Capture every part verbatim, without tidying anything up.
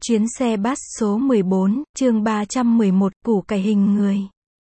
Chuyến xe bus số mười bốn, chương ba trăm mười một, củ cải hình người.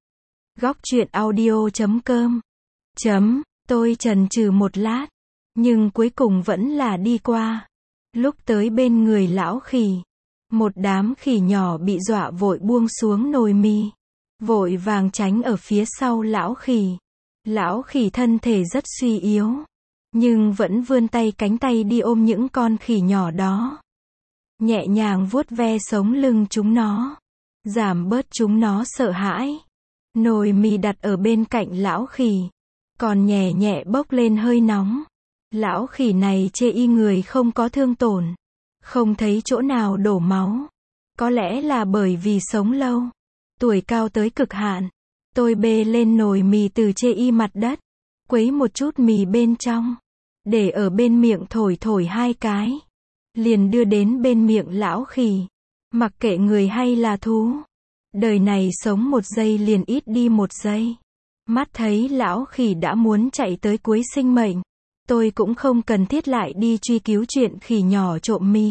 Góc truyện audio chấm com. Chấm, tôi chần chừ một lát, nhưng cuối cùng vẫn là đi qua. Lúc tới bên người lão khỉ, một đám khỉ nhỏ bị dọa vội buông xuống nồi mì, vội vàng tránh ở phía sau lão khỉ. Lão khỉ thân thể rất suy yếu, nhưng vẫn vươn tay cánh tay đi ôm những con khỉ nhỏ đó, nhẹ nhàng vuốt ve sống lưng chúng nó, giảm bớt chúng nó sợ hãi. Nồi mì đặt ở bên cạnh lão khỉ, còn nhẹ nhẹ bốc lên hơi nóng. Lão khỉ này chê y người không có thương tổn, không thấy chỗ nào đổ máu. Có lẽ là bởi vì sống lâu, tuổi cao tới cực hạn. Tôi bê lên nồi mì từ chê y mặt đất, quấy một chút mì bên trong, để ở bên miệng thổi thổi hai cái, liền đưa đến bên miệng lão khỉ. Mặc kệ người hay là thú, đời này sống một giây liền ít đi một giây. Mắt thấy lão khỉ đã muốn chạy tới cuối sinh mệnh, tôi cũng không cần thiết lại đi truy cứu chuyện khỉ nhỏ trộm mì.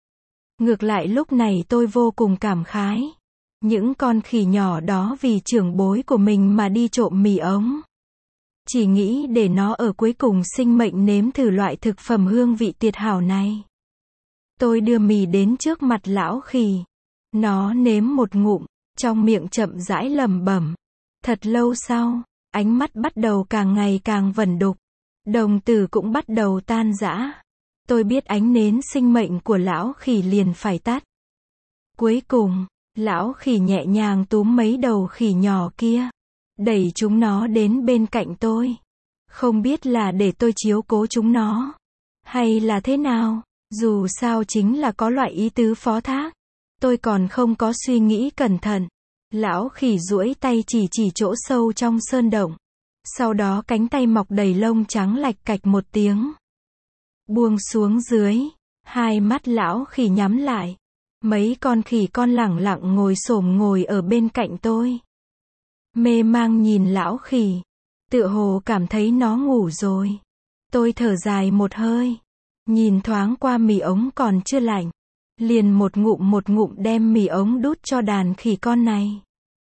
Ngược lại lúc này tôi vô cùng cảm khái. Những con khỉ nhỏ đó vì trưởng bối của mình mà đi trộm mì ống. Chỉ nghĩ để nó ở cuối cùng sinh mệnh nếm thử loại thực phẩm hương vị tuyệt hảo này. Tôi đưa mì đến trước mặt lão khỉ. Nó nếm một ngụm, trong miệng chậm rãi lẩm bẩm. Thật lâu sau, ánh mắt bắt đầu càng ngày càng vẩn đục. Đồng tử cũng bắt đầu tan rã. Tôi biết ánh nến sinh mệnh của lão khỉ liền phải tắt. Cuối cùng, lão khỉ nhẹ nhàng túm mấy đầu khỉ nhỏ kia, đẩy chúng nó đến bên cạnh tôi. Không biết là để tôi chiếu cố chúng nó, hay là thế nào, dù sao chính là có loại ý tứ phó thác. Tôi còn không có suy nghĩ cẩn thận. Lão khỉ duỗi tay chỉ chỉ chỗ sâu trong sơn động. Sau đó cánh tay mọc đầy lông trắng lạch cạch một tiếng, buông xuống dưới. Hai mắt lão khỉ nhắm lại. Mấy con khỉ con lẳng lặng ngồi xổm ngồi ở bên cạnh tôi, mê mang nhìn lão khỉ, tựa hồ cảm thấy nó ngủ rồi. Tôi thở dài một hơi, nhìn thoáng qua mì ống còn chưa lạnh, liền một ngụm một ngụm đem mì ống đút cho đàn khỉ con này.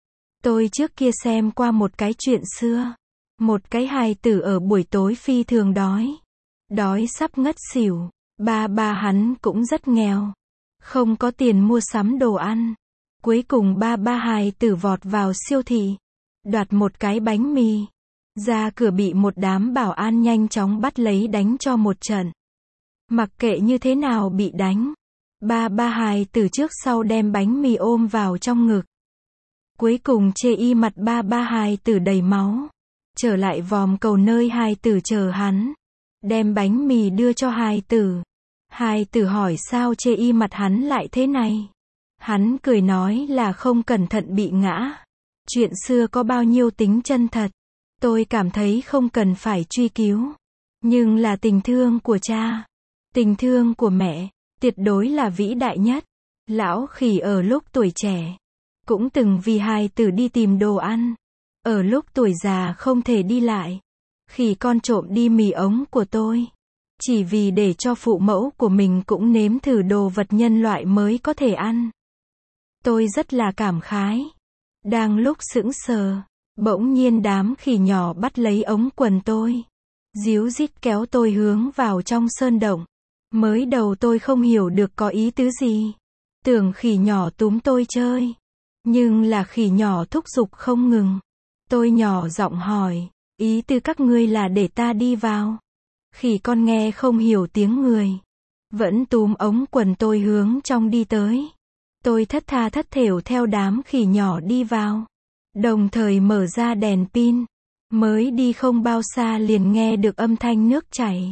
Tôi trước kia xem qua một cái chuyện xưa, một cái hài tử ở buổi tối phi thường đói, đói sắp ngất xỉu. Ba ba hắn cũng rất nghèo, không có tiền mua sắm đồ ăn. Cuối cùng ba ba hài tử vọt vào siêu thị, đoạt một cái bánh mì, ra cửa bị một đám bảo an nhanh chóng bắt lấy đánh cho một trận. Mặc kệ như thế nào bị đánh, ba ba hài tử trước sau đem bánh mì ôm vào trong ngực. Cuối cùng chê y mặt ba ba hài tử đầy máu, trở lại vòm cầu nơi hài tử chờ hắn, đem bánh mì đưa cho hài tử. Hài tử hỏi sao chê y mặt hắn lại thế này. Hắn cười nói là không cẩn thận bị ngã. Chuyện xưa có bao nhiêu tính chân thật, tôi cảm thấy không cần phải truy cứu. Nhưng là tình thương của cha, tình thương của mẹ, tuyệt đối là vĩ đại nhất. Lão khỉ ở lúc tuổi trẻ, cũng từng vì hài tử đi tìm đồ ăn. Ở lúc tuổi già không thể đi lại, khỉ con trộm đi mì ống của tôi, chỉ vì để cho phụ mẫu của mình cũng nếm thử đồ vật nhân loại mới có thể ăn. Tôi rất là cảm khái. Đang lúc sững sờ, bỗng nhiên đám khỉ nhỏ bắt lấy ống quần tôi, díu dít kéo tôi hướng vào trong sơn động. Mới đầu tôi không hiểu được có ý tứ gì, tưởng khỉ nhỏ túm tôi chơi, nhưng là khỉ nhỏ thúc giục không ngừng. Tôi nhỏ giọng hỏi, ý tứ các ngươi là để ta đi vào? Khỉ con nghe không hiểu tiếng người, vẫn túm ống quần tôi hướng trong đi tới. Tôi thất tha thất thểu theo đám khỉ nhỏ đi vào, đồng thời mở ra đèn pin. Mới đi không bao xa liền nghe được âm thanh nước chảy,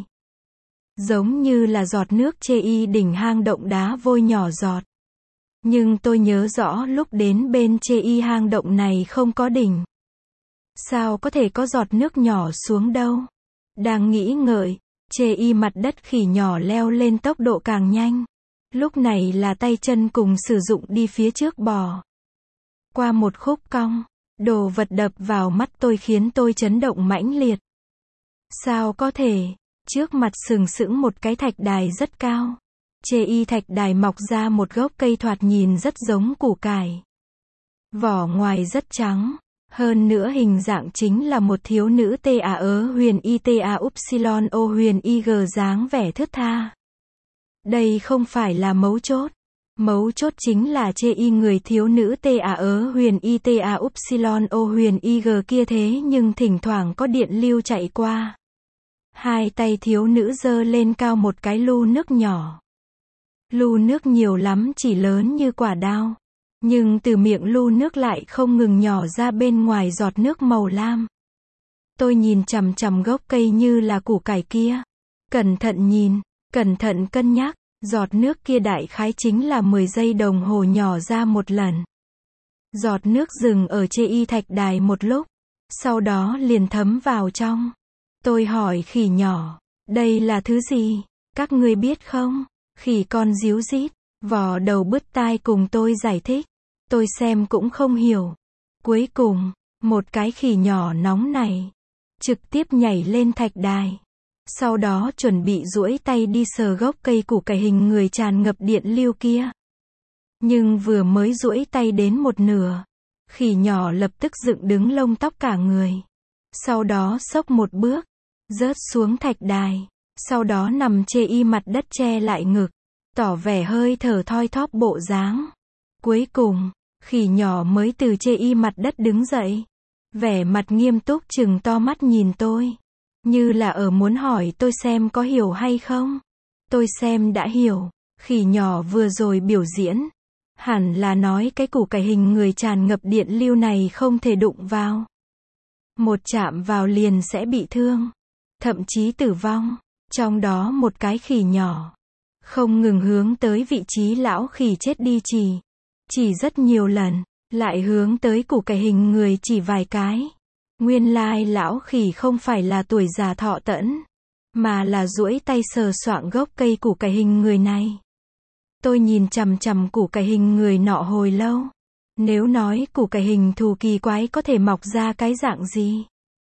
giống như là giọt nước chê y đỉnh hang động đá vôi nhỏ giọt. Nhưng tôi nhớ rõ lúc đến bên chê y hang động này không có đỉnh, sao có thể có giọt nước nhỏ xuống đâu. Đang nghĩ ngợi, chê y mặt đất khỉ nhỏ leo lên tốc độ càng nhanh. Lúc này là tay chân cùng sử dụng đi phía trước bò qua một khúc cong, đồ vật đập vào mắt tôi khiến tôi chấn động mãnh liệt. Sao có thể, trước mặt sừng sững một cái thạch đài rất cao, Chê y thạch đài mọc ra một gốc cây thoạt nhìn rất giống củ cải. Vỏ ngoài rất trắng. Hơn nữa hình dạng chính là một thiếu nữ tê à ớ huyền y tê à upsilon o huyền y g dáng vẻ thướt tha. Đây không phải là mấu chốt. Mấu chốt chính là chê y người thiếu nữ tê à ớ huyền y tê à upsilon o huyền y g kia thế nhưng thỉnh thoảng có điện lưu chạy qua. Hai tay thiếu nữ giơ lên cao một cái lu nước nhỏ. Lu nước nhiều lắm chỉ lớn như quả đao. Nhưng từ miệng lu nước lại không ngừng nhỏ ra bên ngoài giọt nước màu lam. Tôi nhìn chằm chằm gốc cây như là củ cải kia. Cẩn thận nhìn, cẩn thận cân nhắc, giọt nước kia đại khái chính là mười giây đồng hồ nhỏ ra một lần. Giọt nước dừng ở chê y thạch đài một lúc, sau đó liền thấm vào trong. Tôi hỏi khỉ nhỏ, đây là thứ gì? Các ngươi biết không? Khỉ con díu dít, vò đầu bứt tai cùng tôi giải thích. Tôi xem cũng không hiểu. Cuối cùng, một cái khỉ nhỏ nóng này, trực tiếp nhảy lên thạch đài. Sau đó chuẩn bị duỗi tay đi sờ gốc cây củ cải hình người tràn ngập điện lưu kia. Nhưng vừa mới duỗi tay đến một nửa, khỉ nhỏ lập tức dựng đứng lông tóc cả người. Sau đó xốc một bước, rớt xuống thạch đài. Sau đó nằm chê y mặt đất che lại ngực, tỏ vẻ hơi thở thoi thóp bộ dáng. Cuối cùng, khỉ nhỏ mới từ chê y mặt đất đứng dậy. Vẻ mặt nghiêm túc trừng to mắt nhìn tôi. Như là ở muốn hỏi tôi xem có hiểu hay không. Tôi xem đã hiểu. Khỉ nhỏ vừa rồi biểu diễn. Hẳn là nói cái củ cải hình người tràn ngập điện lưu này không thể đụng vào. Một chạm vào liền sẽ bị thương. Thậm chí tử vong. Trong đó một cái khỉ nhỏ. Không ngừng hướng tới vị trí lão khỉ chết đi chỉ. Chỉ rất nhiều lần. Lại hướng tới củ cải hình người chỉ vài cái. Nguyên lai lão khỉ không phải là tuổi già thọ tẫn. Mà là duỗi tay sờ soạng gốc cây củ cải hình người này. Tôi nhìn chằm chằm củ cải hình người nọ hồi lâu. Nếu nói củ cải hình thù kỳ quái có thể mọc ra cái dạng gì?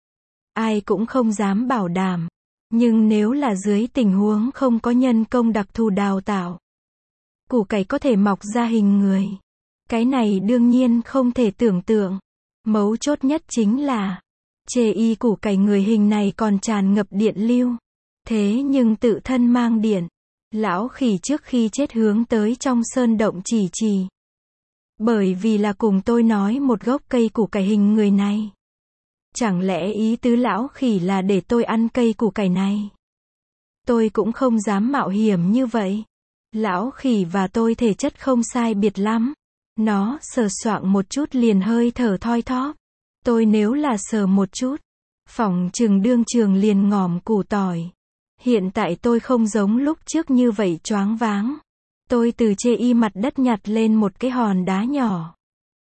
Ai cũng không dám bảo đảm. Nhưng nếu là dưới tình huống không có nhân công đặc thù đào tạo, củ cải có thể mọc ra hình người. Cái này đương nhiên không thể tưởng tượng. Mấu chốt nhất chính là, chê y củ cải người hình này còn tràn ngập điện lưu. Thế nhưng tự thân mang điện. Lão khỉ trước khi chết hướng tới trong sơn động chỉ chỉ. Bởi vì là cùng tôi nói một gốc cây củ cải hình người này. Chẳng lẽ ý tứ lão khỉ là để tôi ăn cây củ cải này? Tôi cũng không dám mạo hiểm như vậy. Lão khỉ và tôi thể chất không sai biệt lắm. Nó sờ soạng một chút liền hơi thở thoi thóp. Tôi nếu là sờ một chút, phỏng chừng đương trường liền ngỏm củ tỏi. Hiện tại tôi không giống lúc trước như vậy choáng váng. Tôi từ chê y mặt đất nhặt lên một cái hòn đá nhỏ.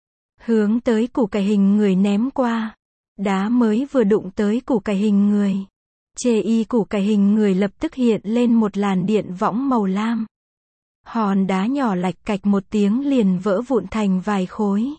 Hướng tới củ cải hình người ném qua. Đá mới vừa đụng tới củ cải hình người. Chê y củ cải hình người lập tức hiện lên một làn điện võng màu lam. Hòn đá nhỏ lạch cạch một tiếng liền vỡ vụn thành vài khối.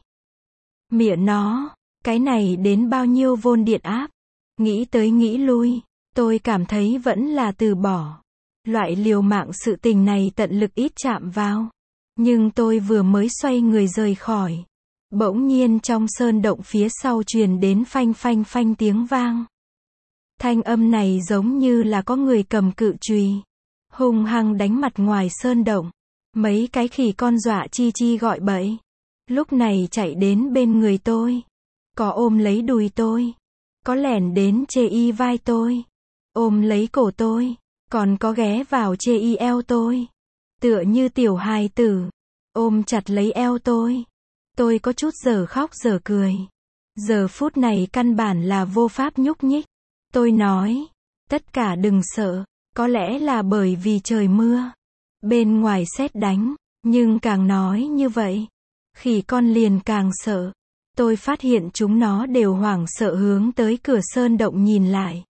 Mịa nó, cái này đến bao nhiêu vôn điện áp? Nghĩ tới nghĩ lui, tôi cảm thấy vẫn là từ bỏ. Loại liều mạng sự tình này tận lực ít chạm vào. Nhưng tôi vừa mới xoay người rời khỏi. Bỗng nhiên trong sơn động phía sau truyền đến phanh phanh phanh tiếng vang. Thanh âm này giống như là có người cầm cự chùy, hung hăng đánh mặt ngoài sơn động. Mấy cái khỉ con dọa chi chi gọi bậy. Lúc này chạy đến bên người tôi. Có ôm lấy đùi tôi. Có lẻn đến chê y vai tôi. Ôm lấy cổ tôi. Còn có ghé vào chê y eo tôi. Tựa như tiểu hài tử. Ôm chặt lấy eo tôi. Tôi có chút giờ khóc giờ cười. Giờ phút này căn bản là vô pháp nhúc nhích. Tôi nói, tất cả đừng sợ. Có lẽ là bởi vì trời mưa. Bên ngoài sét đánh. Nhưng càng nói như vậy, khỉ con liền càng sợ. Tôi phát hiện chúng nó đều hoảng sợ hướng tới cửa sơn động nhìn lại.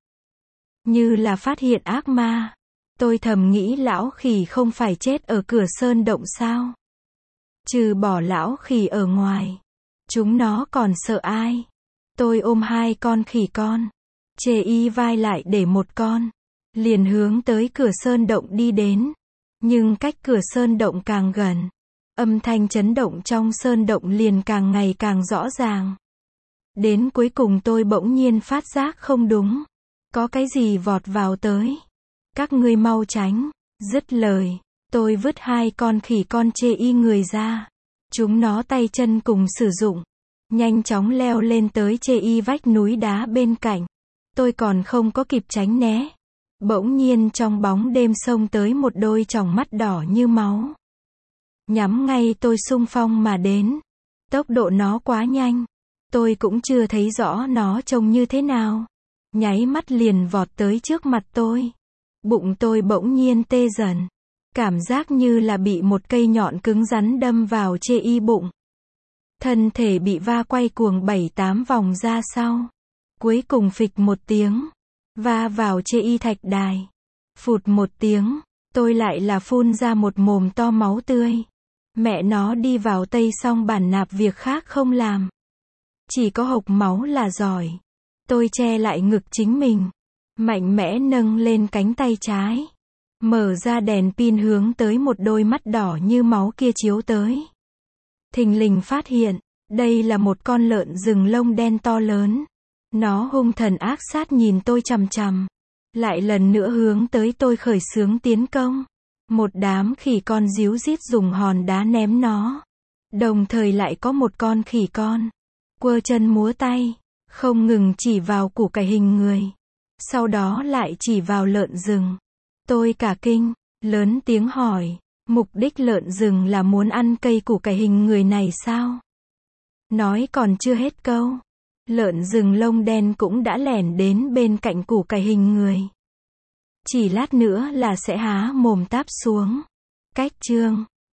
Như là phát hiện ác ma. Tôi thầm nghĩ lão khỉ không phải chết ở cửa sơn động sao? Trừ bỏ lão khỉ ở ngoài, chúng nó còn sợ ai? Tôi ôm hai con khỉ con. Chê y vai lại để một con. Liền hướng tới cửa sơn động đi đến. Nhưng cách cửa sơn động càng gần, âm thanh chấn động trong sơn động liền càng ngày càng rõ ràng. Đến cuối cùng tôi bỗng nhiên phát giác không đúng. Có cái gì vọt vào tới. Các ngươi mau tránh. Dứt lời, tôi vứt hai con khỉ con chê y người ra. Chúng nó tay chân cùng sử dụng. Nhanh chóng leo lên tới chê y vách núi đá bên cạnh. Tôi còn không có kịp tránh né. Bỗng nhiên trong bóng đêm xông tới một đôi tròng mắt đỏ như máu. Nhắm ngay tôi xung phong mà đến. Tốc độ nó quá nhanh. Tôi cũng chưa thấy rõ nó trông như thế nào. Nháy mắt liền vọt tới trước mặt tôi. Bụng tôi bỗng nhiên tê dần. Cảm giác như là bị một cây nhọn cứng rắn đâm vào chê y bụng. Thân thể bị va quay cuồng bảy tám vòng ra sau. Cuối cùng phịch một tiếng. Va vào chê y thạch đài. Phụt một tiếng. Tôi lại là phun ra một mồm to máu tươi. Mẹ nó đi vào Tây xong bản nạp việc khác không làm. Chỉ có hộc máu là giỏi. Tôi che lại ngực chính mình. Mạnh mẽ nâng lên cánh tay trái. Mở ra đèn pin hướng tới một đôi mắt đỏ như máu kia chiếu tới. Thình lình phát hiện, đây là một con lợn rừng lông đen to lớn. Nó hung thần ác sát nhìn tôi chằm chằm. Lại lần nữa hướng tới tôi khởi xướng tiến công. Một đám khỉ con díu dít dùng hòn đá ném nó. Đồng thời lại có một con khỉ con quơ chân múa tay, không ngừng chỉ vào củ cải hình người. Sau đó lại chỉ vào lợn rừng. Tôi cả kinh, lớn tiếng hỏi, mục đích lợn rừng là muốn ăn cây củ cải hình người này sao? Nói còn chưa hết câu. Lợn rừng lông đen cũng đã lẻn đến bên cạnh củ cải hình người. Chỉ lát nữa là sẽ há mồm táp xuống. Cách chương